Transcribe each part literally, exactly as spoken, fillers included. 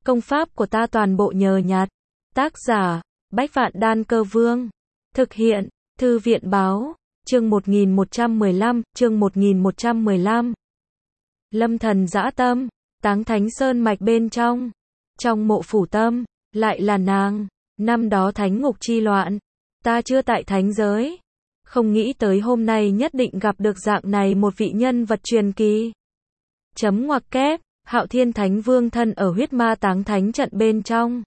Công pháp của ta toàn bộ nhờ nhặt. Tác giả, Bách Vạn Đan Cơ Vương. Thực hiện, Thư viện Báo. Chương một nghìn một trăm mười lăm, chương một nghìn một trăm mười lăm. Lâm thần dã tâm, Táng Thánh Sơn mạch bên trong. Trong mộ phủ tâm, lại là nàng. Năm đó thánh ngục chi loạn, ta chưa tại thánh giới. Không nghĩ tới hôm nay nhất định gặp được dạng này một vị nhân vật truyền kỳ. Chấm ngoặc kép, Hạo Thiên Thánh Vương thân ở huyết ma táng thánh trận bên trong.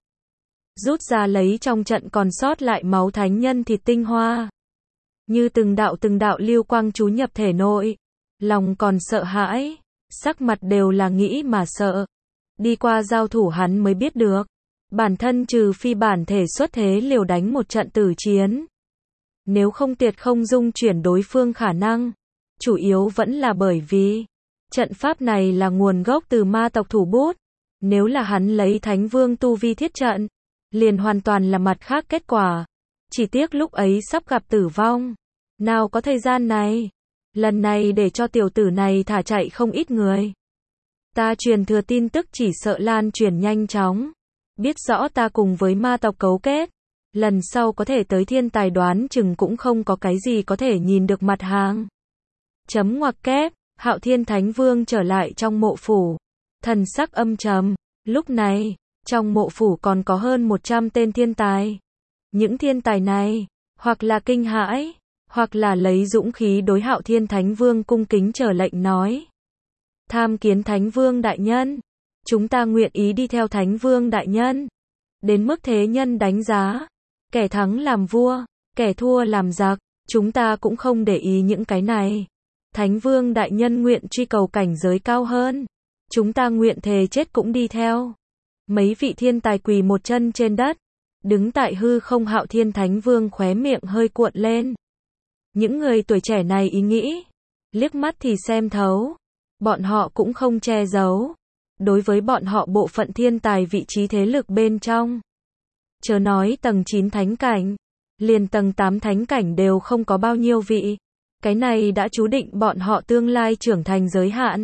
Rút ra lấy trong trận còn sót lại máu thánh nhân thịt tinh hoa. Như từng đạo từng đạo lưu quang chú nhập thể nội. Lòng còn sợ hãi, sắc mặt đều là nghĩ mà sợ. Đi qua giao thủ hắn mới biết được. Bản thân trừ phi bản thể xuất thế liều đánh một trận tử chiến. Nếu không tuyệt không dung chuyển đối phương khả năng. Chủ yếu vẫn là bởi vì trận pháp này là nguồn gốc từ ma tộc thủ bút. Nếu là hắn lấy Thánh Vương tu vi thiết trận, liền hoàn toàn là mặt khác kết quả. Chỉ tiếc lúc ấy sắp gặp tử vong. Nào có thời gian này. Lần này để cho tiểu tử này thả chạy không ít người. Ta truyền thừa tin tức chỉ sợ lan truyền nhanh chóng. Biết rõ ta cùng với ma tộc cấu kết. Lần sau có thể tới thiên tài đoán chừng cũng không có cái gì có thể nhìn được mặt hàng. Chấm ngoặc kép, Hạo Thiên Thánh Vương trở lại trong mộ phủ. Thần sắc âm trầm. Lúc này, trong mộ phủ còn có hơn một trăm tên thiên tài. Những thiên tài này, hoặc là kinh hãi, hoặc là lấy dũng khí đối Hạo Thiên Thánh Vương cung kính trở lệnh nói. Tham kiến Thánh Vương đại nhân. Chúng ta nguyện ý đi theo Thánh Vương đại nhân. Đến mức thế nhân đánh giá. Kẻ thắng làm vua, kẻ thua làm giặc. Chúng ta cũng không để ý những cái này. Thánh Vương đại nhân nguyện truy cầu cảnh giới cao hơn. Chúng ta nguyện thề chết cũng đi theo. Mấy vị thiên tài quỳ một chân trên đất. Đứng tại hư không Hạo Thiên Thánh Vương khóe miệng hơi cuộn lên. Những người tuổi trẻ này ý nghĩ. Liếc mắt thì xem thấu. Bọn họ cũng không che giấu. Đối với bọn họ bộ phận thiên tài vị trí thế lực bên trong. Chớ nói tầng chín thánh cảnh. Liền tầng tám thánh cảnh đều không có bao nhiêu vị. Cái này đã chú định bọn họ tương lai trưởng thành giới hạn.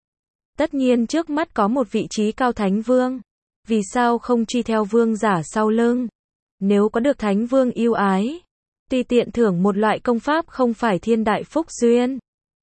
Tất nhiên trước mắt có một vị trí cao Thánh Vương. Vì sao không truy theo vương giả sau lưng? Nếu có được Thánh Vương yêu ái, tùy tiện thưởng một loại công pháp không phải thiên đại phúc duyên.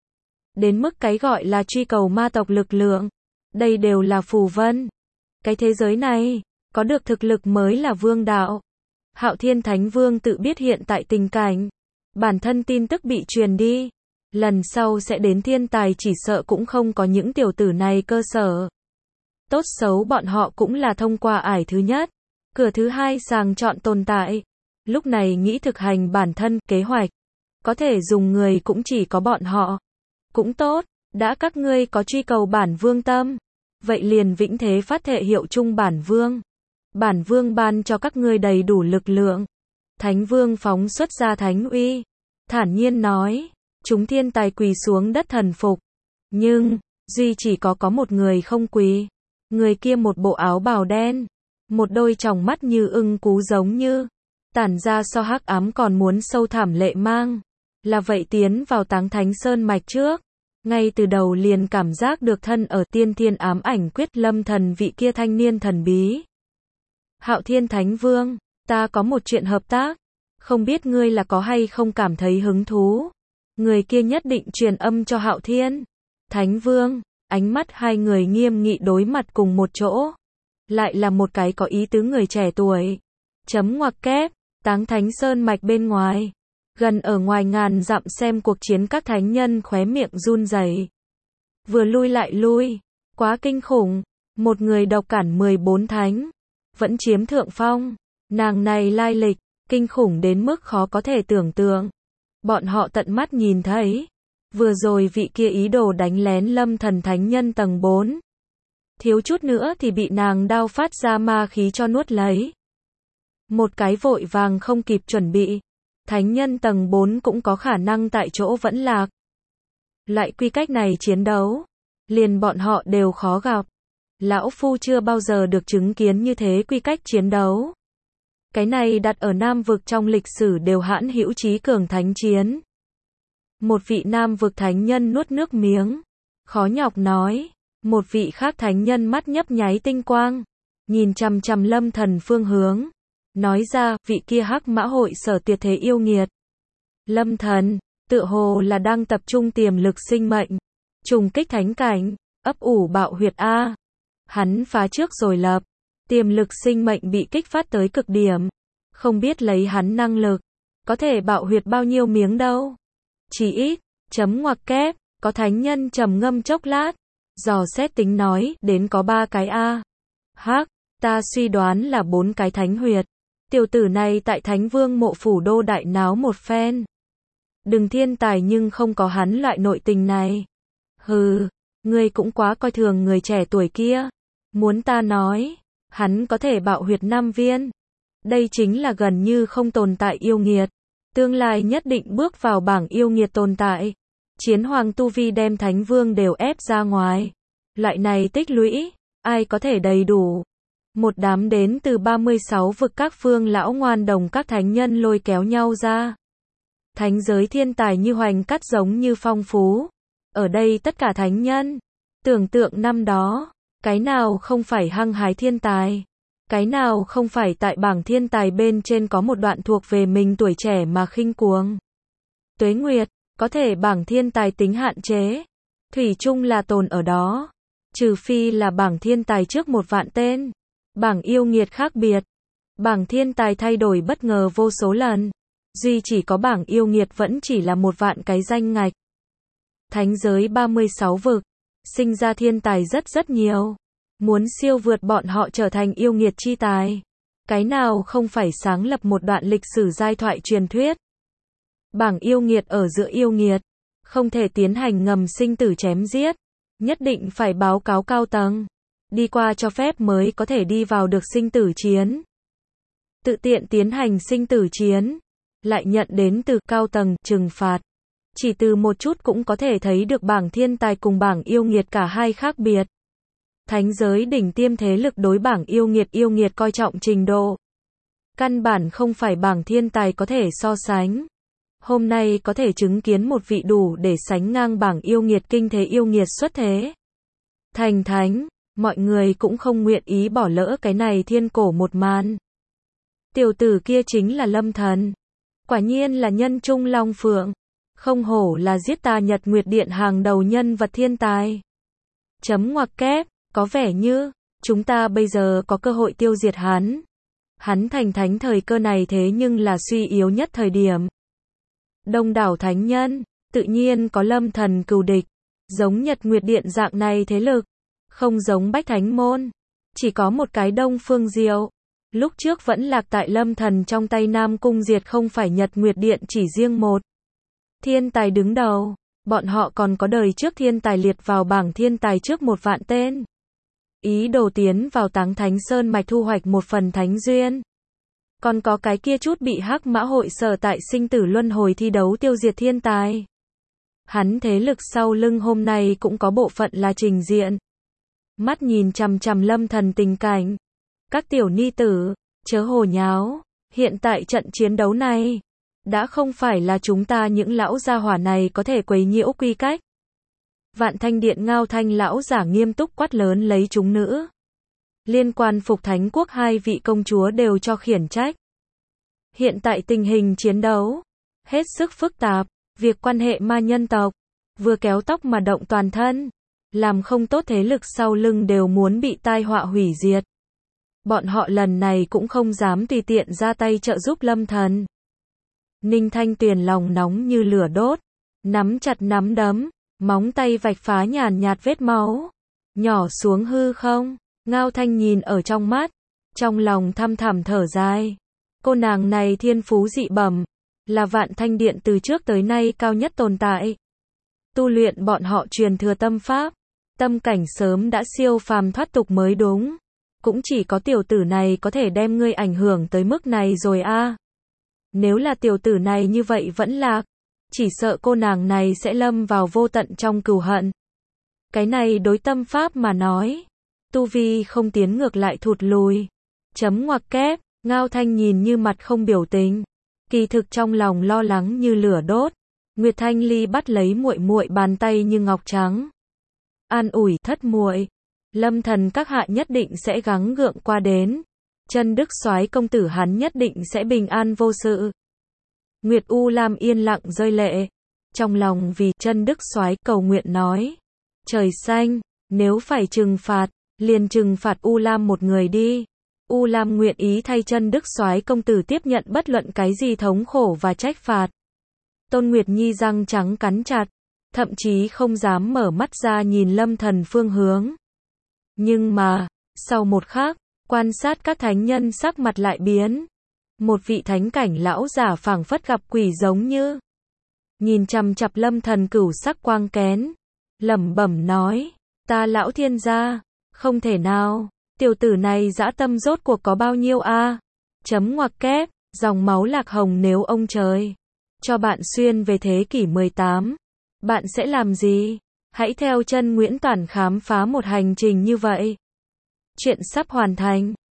Đến mức cái gọi là truy cầu ma tộc lực lượng. Đây đều là phù vân. Cái thế giới này, có được thực lực mới là vương đạo. Hạo Thiên Thánh Vương tự biết hiện tại tình cảnh. Bản thân tin tức bị truyền đi. Lần sau sẽ đến thiên tài chỉ sợ cũng không có những tiểu tử này cơ sở. Tốt xấu bọn họ cũng là thông qua ải thứ nhất. Cửa thứ hai sàng chọn tồn tại. Lúc này nghĩ thực hành bản thân kế hoạch. Có thể dùng người cũng chỉ có bọn họ. Cũng tốt, đã các ngươi có truy cầu bản vương tâm. Vậy liền vĩnh thế phát thệ hiệu chung bản vương. Bản vương ban cho các ngươi đầy đủ lực lượng. Thánh Vương phóng xuất ra thánh uy. Thản nhiên nói. Chúng thiên tài quỳ xuống đất thần phục. Nhưng, duy chỉ có có một người không quỳ. Người kia một bộ áo bào đen. Một đôi tròng mắt như ưng cú giống như. Tản ra so hắc ám còn muốn sâu thẳm lệ mang. Là vậy tiến vào Táng Thánh Sơn mạch trước. Ngay từ đầu liền cảm giác được thân ở tiên thiên ám ảnh quyết lâm thần vị kia thanh niên thần bí. Hạo Thiên Thánh Vương, ta có một chuyện hợp tác. Không biết ngươi là có hay không cảm thấy hứng thú. Người kia nhất định truyền âm cho Hạo Thiên Thánh Vương. Ánh mắt hai người nghiêm nghị đối mặt cùng một chỗ. Lại là một cái có ý tứ người trẻ tuổi. Chấm ngoặc kép, Táng Thánh Sơn mạch bên ngoài. Gần ở ngoài ngàn dặm xem cuộc chiến các thánh nhân khóe miệng run rẩy. Vừa lui lại lui. Quá kinh khủng. Một người độc cản mười bốn thánh. Vẫn chiếm thượng phong. Nàng này lai lịch. Kinh khủng đến mức khó có thể tưởng tượng. Bọn họ tận mắt nhìn thấy. Vừa rồi vị kia ý đồ đánh lén lâm thần thánh nhân tầng bốn. Thiếu chút nữa thì bị nàng đao phát ra ma khí cho nuốt lấy. Một cái vội vàng không kịp chuẩn bị. Thánh nhân tầng bốn cũng có khả năng tại chỗ vẫn lạc. Loại quy cách này chiến đấu. Liền bọn họ đều khó gặp. Lão Phu chưa bao giờ được chứng kiến như thế quy cách chiến đấu. Cái này đặt ở Nam vực trong lịch sử đều hãn hữu trí cường thánh chiến. Một vị Nam vực thánh nhân nuốt nước miếng. Khó nhọc nói. Một vị khác thánh nhân mắt nhấp nháy tinh quang. nhìn chằm chằm Lâm Thần phương hướng, nói ra, vị kia Hắc Mã hội sở tuyệt thế yêu nghiệt. Lâm Thần, tựa hồ là đang tập trung tiềm lực sinh mệnh, trùng kích thánh cảnh, ấp ủ bạo huyệt a. Hắn phá trước rồi lập, tiềm lực sinh mệnh bị kích phát tới cực điểm, không biết lấy hắn năng lực, có thể bạo huyệt bao nhiêu miếng đâu. Chỉ ít, chấm ngoặc kép, có thánh nhân trầm ngâm chốc lát, dò xét tính nói, đến có ba cái a. Hắc, ta suy đoán là bốn cái thánh huyệt. Tiểu tử này tại Thánh Vương mộ phủ đô đại náo một phen. Đừng thiên tài nhưng không có hắn loại nội tình này. Hừ, ngươi cũng quá coi thường người trẻ tuổi kia. Muốn ta nói, hắn có thể bạo huyệt năm viên. Đây chính là gần như không tồn tại yêu nghiệt. Tương lai nhất định bước vào bảng yêu nghiệt tồn tại. Chiến hoàng tu vi đem Thánh Vương đều ép ra ngoài. Loại này tích lũy, ai có thể đầy đủ. Một đám đến từ ba mươi sáu vực các phương lão ngoan đồng các thánh nhân lôi kéo nhau ra. Thánh giới thiên tài như hoành cắt giống như phong phú. Ở đây tất cả thánh nhân. Tưởng tượng năm đó, cái nào không phải hăng hái thiên tài. Cái nào không phải tại bảng thiên tài bên trên có một đoạn thuộc về mình tuổi trẻ mà khinh cuồng. Tuế Nguyệt, có thể bảng thiên tài tính hạn chế. Thủy chung là tồn ở đó. Trừ phi là bảng thiên tài trước một vạn tên. Bảng yêu nghiệt khác biệt. Bảng thiên tài thay đổi bất ngờ vô số lần. Duy chỉ có bảng yêu nghiệt vẫn chỉ là một vạn cái danh ngạch. Thánh giới ba mươi sáu vực. Sinh ra thiên tài rất rất nhiều. Muốn siêu vượt bọn họ trở thành yêu nghiệt chi tài. Cái nào không phải sáng lập một đoạn lịch sử giai thoại truyền thuyết. Bảng yêu nghiệt ở giữa yêu nghiệt. Không thể tiến hành ngầm sinh tử chém giết. Nhất định phải báo cáo cao tầng. Đi qua cho phép mới có thể đi vào được sinh tử chiến. Tự tiện tiến hành sinh tử chiến. Lại nhận đến từ cao tầng trừng phạt. Chỉ từ một chút cũng có thể thấy được bảng thiên tài cùng bảng yêu nghiệt cả hai khác biệt. Thánh giới đỉnh tiêm thế lực đối bảng yêu nghiệt yêu nghiệt coi trọng trình độ. Căn bản không phải bảng thiên tài có thể so sánh. Hôm nay có thể chứng kiến một vị đủ để sánh ngang bảng yêu nghiệt kinh thế yêu nghiệt xuất thế. Thành thánh, mọi người cũng không nguyện ý bỏ lỡ cái này thiên cổ một màn. Tiểu tử kia chính là Lâm Thần. Quả nhiên là nhân trung long phượng. Không hổ là giết ta Nhật Nguyệt Điện hàng đầu nhân vật thiên tài. Chấm ngoặc kép, có vẻ như, chúng ta bây giờ có cơ hội tiêu diệt hắn. Hắn thành thánh thời cơ này thế nhưng là suy yếu nhất thời điểm. Đông đảo thánh nhân, tự nhiên có Lâm Thần cừu địch. Giống Nhật Nguyệt Điện dạng này thế lực. Không giống Bách Thánh Môn. Chỉ có một cái Đông Phương Diệu. Lúc trước vẫn lạc tại Lâm Thần trong tay Nam Cung Diệt không phải Nhật Nguyệt Điện chỉ riêng một. Thiên tài đứng đầu. Bọn họ còn có đời trước thiên tài liệt vào bảng thiên tài trước một vạn tên. Ý đồ tiến vào Táng Thánh Sơn mạch thu hoạch một phần thánh duyên. Còn có cái kia chút bị Hắc Mã hội sở tại sinh tử luân hồi thi đấu tiêu diệt thiên tài. Hắn thế lực sau lưng hôm nay cũng có bộ phận là trình diện. Mắt nhìn chằm chằm Lâm Thần tình cảnh. Các tiểu ni tử, chớ hồ nháo. Hiện tại trận chiến đấu này, đã không phải là chúng ta những lão gia hỏa này có thể quấy nhiễu quy cách. Vạn Thanh Điện Ngao Thanh lão giả nghiêm túc quát lớn lấy chúng nữ. Liên quan Phục Thánh Quốc hai vị công chúa đều cho khiển trách. Hiện tại tình hình chiến đấu, hết sức phức tạp, việc quan hệ ma nhân tộc, vừa kéo tóc mà động toàn thân. Làm không tốt thế lực sau lưng đều muốn bị tai họa hủy diệt. Bọn họ lần này cũng không dám tùy tiện ra tay trợ giúp Lâm Thần. Ninh Thanh Tuyền lòng nóng như lửa đốt, nắm chặt nắm đấm, móng tay vạch phá nhàn nhạt vết máu, nhỏ xuống hư không. Ngao Thanh nhìn ở trong mắt, trong lòng thăm thẳm thở dài. Cô nàng này thiên phú dị bẩm, là Vạn Thanh Điện từ trước tới nay cao nhất tồn tại. Tu luyện bọn họ truyền thừa tâm pháp, tâm cảnh sớm đã siêu phàm thoát tục mới đúng. Cũng chỉ có tiểu tử này có thể đem ngươi ảnh hưởng tới mức này rồi a. À. Nếu là tiểu tử này như vậy vẫn lạc, chỉ sợ cô nàng này sẽ lâm vào vô tận trong cừu hận. Cái này đối tâm pháp mà nói, tu vi không tiến ngược lại thụt lùi. Chấm ngoặc kép, Ngao Thanh nhìn như mặt không biểu tình, kỳ thực trong lòng lo lắng như lửa đốt. Nguyệt Thanh Ly bắt lấy muội muội bàn tay như ngọc trắng, an ủi thất muội, Lâm thần các hạ nhất định sẽ gắng gượng qua đến. Chân Đức Soái công tử hắn nhất định sẽ bình an vô sự. Nguyệt U Lam yên lặng rơi lệ, trong lòng vì Chân Đức Soái cầu nguyện nói: "Trời xanh, nếu phải trừng phạt, liền trừng phạt U Lam một người đi." U Lam nguyện ý thay Chân Đức Soái công tử tiếp nhận bất luận cái gì thống khổ và trách phạt. Tôn Nguyệt Nhi răng trắng cắn chặt, thậm chí không dám mở mắt ra nhìn Lâm thần phương hướng. Nhưng mà, sau một khắc, quan sát các thánh nhân sắc mặt lại biến. Một vị thánh cảnh lão giả phảng phất gặp quỷ giống như nhìn chằm chằm Lâm thần cửu sắc quang kén, lẩm bẩm nói: "Ta lão thiên gia, không thể nào, tiểu tử này dã tâm rốt cuộc có bao nhiêu a?" Chấm ngoặc kép, dòng máu lạc hồng nếu ông trời cho bạn xuyên về thế kỷ mười tám, bạn sẽ làm gì? Hãy theo chân Nguyễn Toản khám phá một hành trình như vậy. Chuyện sắp hoàn thành.